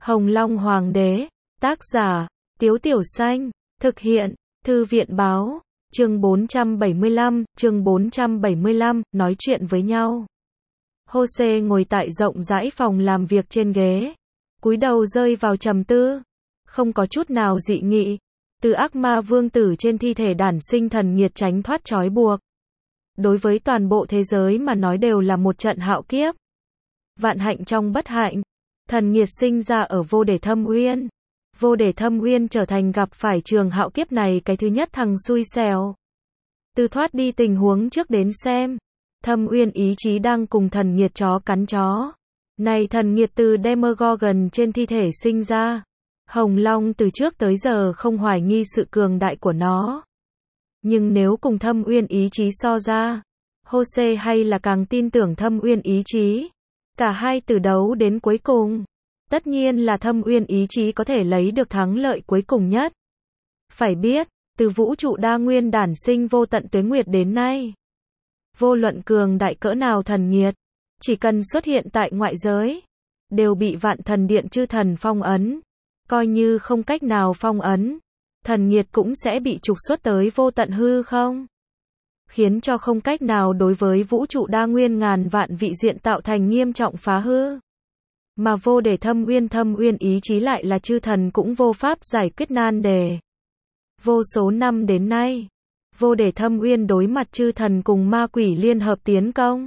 Hồng Long Hoàng đế, tác giả, Tiếu Tiểu Xanh, thực hiện, Thư viện báo, chương 475, nói chuyện với nhau. Jose ngồi tại rộng rãi phòng làm việc trên ghế, cúi đầu rơi vào trầm tư, không có chút nào dị nghị, từ ác ma vương tử trên thi thể đản sinh thần nghiệt tránh thoát trói buộc. Đối với toàn bộ thế giới mà nói đều là một trận hạo kiếp. Vạn hạnh trong bất hạnh, thần nghiệt sinh ra ở Vô Để Thâm Uyên. Vô Để Thâm Uyên trở thành gặp phải trường hạo kiếp này cái thứ nhất thằng xui xẻo. Từ thoát đi tình huống trước đến xem, Thâm Uyên ý chí đang cùng thần nghiệt chó cắn chó. Này thần nghiệt từ Demogorgon trên thi thể sinh ra. Hồng Long từ trước tới giờ không hoài nghi sự cường đại của nó. Nhưng nếu cùng Thâm Uyên ý chí so ra, Jose hay là càng tin tưởng Thâm Uyên ý chí. Cả hai từ đấu đến cuối cùng, tất nhiên là Thâm Uyên ý chí có thể lấy được thắng lợi cuối cùng nhất. Phải biết, từ vũ trụ đa nguyên đản sinh vô tận tuế nguyệt đến nay, vô luận cường đại cỡ nào thần nghiệt, chỉ cần xuất hiện tại ngoại giới, đều bị Vạn Thần Điện chư thần phong ấn. Coi như không cách nào phong ấn, thần nghiệt cũng sẽ bị trục xuất tới vô tận hư không, khiến cho không cách nào đối với vũ trụ đa nguyên ngàn vạn vị diện tạo thành nghiêm trọng phá hư. Mà Vô Để Thâm Uyên ý chí lại là chư thần cũng vô pháp giải quyết nan đề. Vô số năm đến nay, Vô Để Thâm Uyên đối mặt chư thần cùng ma quỷ liên hợp tiến công.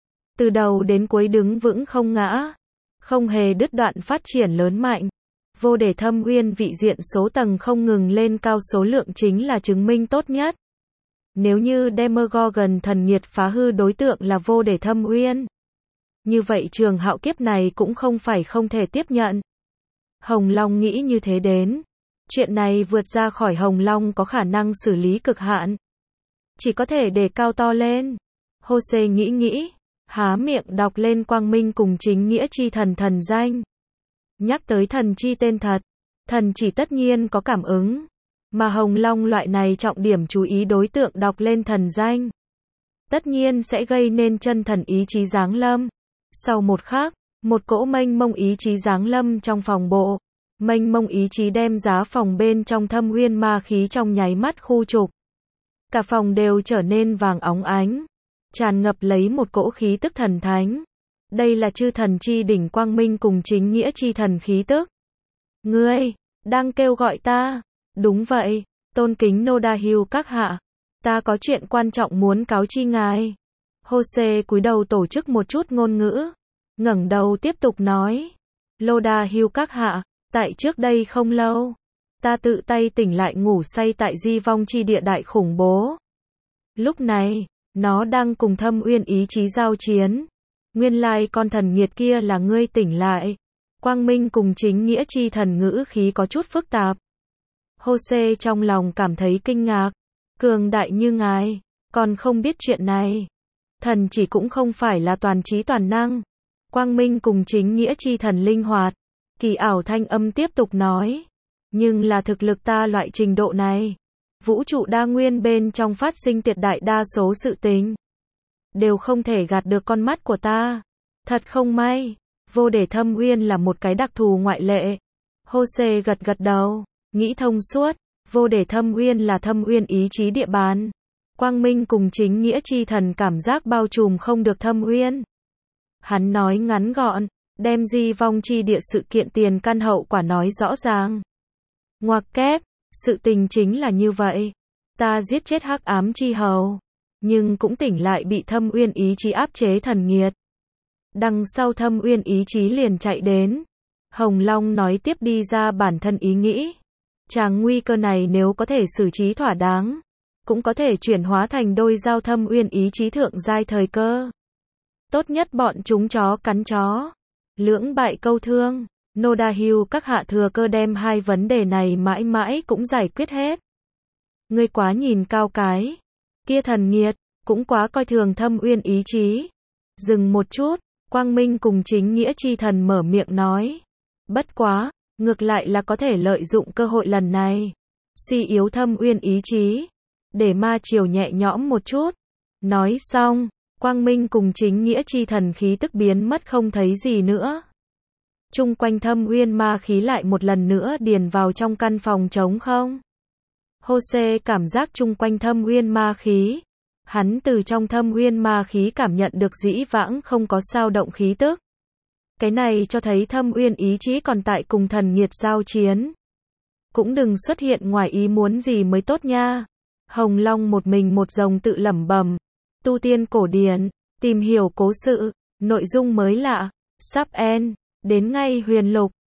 Từ đầu đến cuối đứng vững không ngã, không hề đứt đoạn phát triển lớn mạnh. Vô Để Thâm Uyên vị diện số tầng không ngừng lên cao, số lượng chính là chứng minh tốt nhất. Nếu như Demogorgon thần nghiệt phá hư đối tượng là Vô Để Thâm Uyên, như vậy trường hạo kiếp này cũng không phải không thể tiếp nhận. Hồng Long nghĩ như thế đến. Chuyện này vượt ra khỏi Hồng Long có khả năng xử lý cực hạn. Chỉ có thể đề cao to lên. Jose nghĩ, há miệng đọc lên Quang Minh cùng Chính Nghĩa chi thần thần danh. Nhắc tới thần chi tên thật, thần chỉ tất nhiên có cảm ứng. Mà Hồng Long loại này trọng điểm chú ý đối tượng đọc lên thần danh, tất nhiên sẽ gây nên chân thần ý chí giáng lâm. Sau một khắc, một cỗ mênh mông ý chí giáng lâm trong phòng bộ. Mênh mông ý chí đem giá phòng bên trong Thâm Uyên ma khí trong nháy mắt khu trục. Cả phòng đều trở nên vàng óng ánh, tràn ngập lấy một cỗ khí tức thần thánh. Đây là chư thần chi đỉnh Quang Minh cùng Chính Nghĩa chi thần khí tức. Ngươi đang kêu gọi ta? Đúng vậy, tôn kính Nodahil các hạ. Ta có chuyện quan trọng muốn cáo chi ngài. Jose cúi đầu tổ chức một chút ngôn ngữ, ngẩng đầu tiếp tục nói. Nodahil các hạ, tại trước đây không lâu, ta tự tay tỉnh lại ngủ say tại di vong chi địa đại khủng bố. Lúc này, nó đang cùng Thâm Uyên ý chí giao chiến. Nguyên lai con thần nghiệt kia là ngươi tỉnh lại. Quang Minh cùng Chính Nghĩa chi thần ngữ khí có chút phức tạp. Jose trong lòng cảm thấy kinh ngạc. Cường đại như ngài, còn không biết chuyện này. Thần chỉ cũng không phải là toàn trí toàn năng. Quang Minh cùng Chính Nghĩa chi thần linh hoạt. Kỳ ảo thanh âm tiếp tục nói. Nhưng là thực lực ta loại trình độ này. Vũ trụ đa nguyên bên trong phát sinh tuyệt đại đa số sự tình, đều không thể gạt được con mắt của ta. Thật không may, Vô Để Thâm Uyên là một cái đặc thù ngoại lệ. Jose gật đầu, nghĩ thông suốt. Vô Để Thâm Uyên là Thâm Uyên ý chí địa bàn. Quang Minh cùng Chính Nghĩa chi thần cảm giác bao trùm không được Thâm Uyên. Hắn nói ngắn gọn, đem di vong chi địa sự kiện tiền căn hậu quả nói rõ ràng. Ngoặc kép, sự tình chính là như vậy. Ta giết chết hắc ám chi hầu, nhưng cũng tỉnh lại bị Thâm Uyên ý chí áp chế thần nghiệt. Đằng sau Thâm Uyên ý chí liền chạy đến. Hồng Long nói tiếp đi ra bản thân ý nghĩ. Chàng nguy cơ này nếu có thể xử trí thỏa đáng, cũng có thể chuyển hóa thành đôi dao Thâm Uyên ý chí thượng giai thời cơ. Tốt nhất bọn chúng chó cắn chó, lưỡng bại câu thương. Nodahil các hạ thừa cơ đem hai vấn đề này mãi mãi cũng giải quyết hết. Ngươi quá nhìn cao cái. Kia thần nghiệt, cũng quá coi thường Thâm Uyên ý chí. Dừng một chút, Quang Minh cùng Chính Nghĩa chi thần mở miệng nói. Bất quá, ngược lại là có thể lợi dụng cơ hội lần này. Suy yếu Thâm Uyên ý chí. Để ma triều nhẹ nhõm một chút. Nói xong, Quang Minh cùng Chính Nghĩa chi thần khí tức biến mất không thấy gì nữa. Chung quanh thâm uyên ma khí lại một lần nữa điền vào trong căn phòng trống không. Jose cảm giác chung quanh thâm uyên ma khí. Hắn từ trong thâm uyên ma khí cảm nhận được dĩ vãng không có sao động khí tức. Cái này cho thấy thâm uyên ý chí còn tại cùng thần nghiệt giao chiến. Cũng đừng xuất hiện ngoài ý muốn gì mới tốt nha. Hồng Long một mình một rồng tự lẩm bẩm. Tu tiên cổ điển, tìm hiểu cố sự, nội dung mới lạ, sắp end, đến ngay huyền lục.